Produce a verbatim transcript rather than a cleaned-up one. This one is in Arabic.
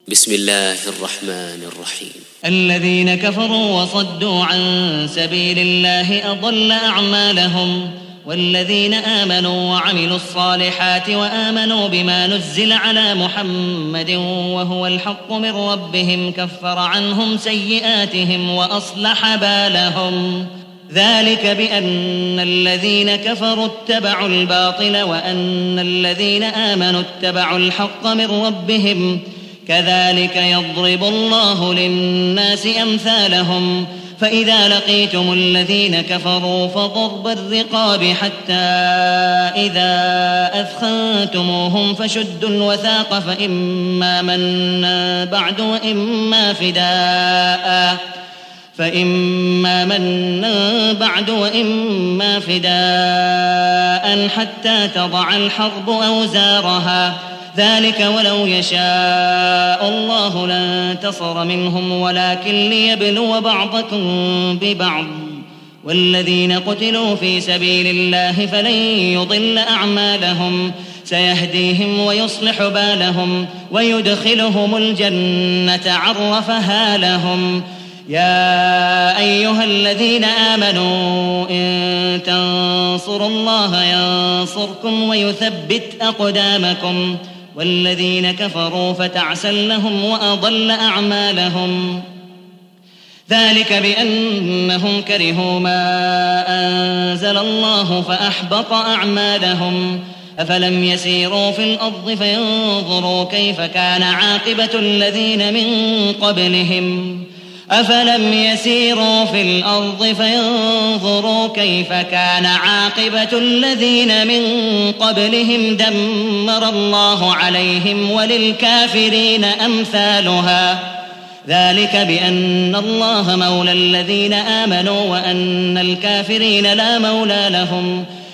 بسم الله الرحمن الرحيم. الذين كفروا وصدوا عن سبيل الله أضل أعمالهم، والذين آمنوا وعملوا الصالحات وآمنوا بما نزل على محمد وهو الحق من ربهم كفر عنهم سيئاتهم وأصلح بالهم. ذلك بأن الذين كفروا اتبعوا الباطل وأن الذين آمنوا اتبعوا الحق من ربهم، كذلك يضرب الله للناس أمثالهم. فإذا لقيتم الذين كفروا فضرب الرقاب حتى إذا أثخنتموهم فشدوا الوثاق فإما منا بعد وإما فداء فإما منا بعد وإما فداء حتى تضع الحرب أوزارها. ذلك ولو يشاء الله لانتصر منهم ولكن ليبلو بعضكم ببعض. والذين قتلوا في سبيل الله فلن يضل أعمالهم، سيهديهم ويصلح بالهم ويدخلهم الجنة عرفها لهم. يا أيها الذين آمنوا إن تنصروا الله ينصركم ويثبت أقدامكم. والذين كفروا فتعسا لهم وأضل أعمالهم. ذلك بأنهم كرهوا ما أنزل الله فأحبط أعمالهم. أفلم يسيروا في الأرض فينظروا كيف كان عاقبة الذين من قبلهم أفلم يسيروا في الأرض فينظروا كيف كان عاقبة الذين من قبلهم دمر الله عليهم وللكافرين أمثالها. ذلك بأن الله مولى الذين آمنوا وأن الكافرين لا مولى لهم.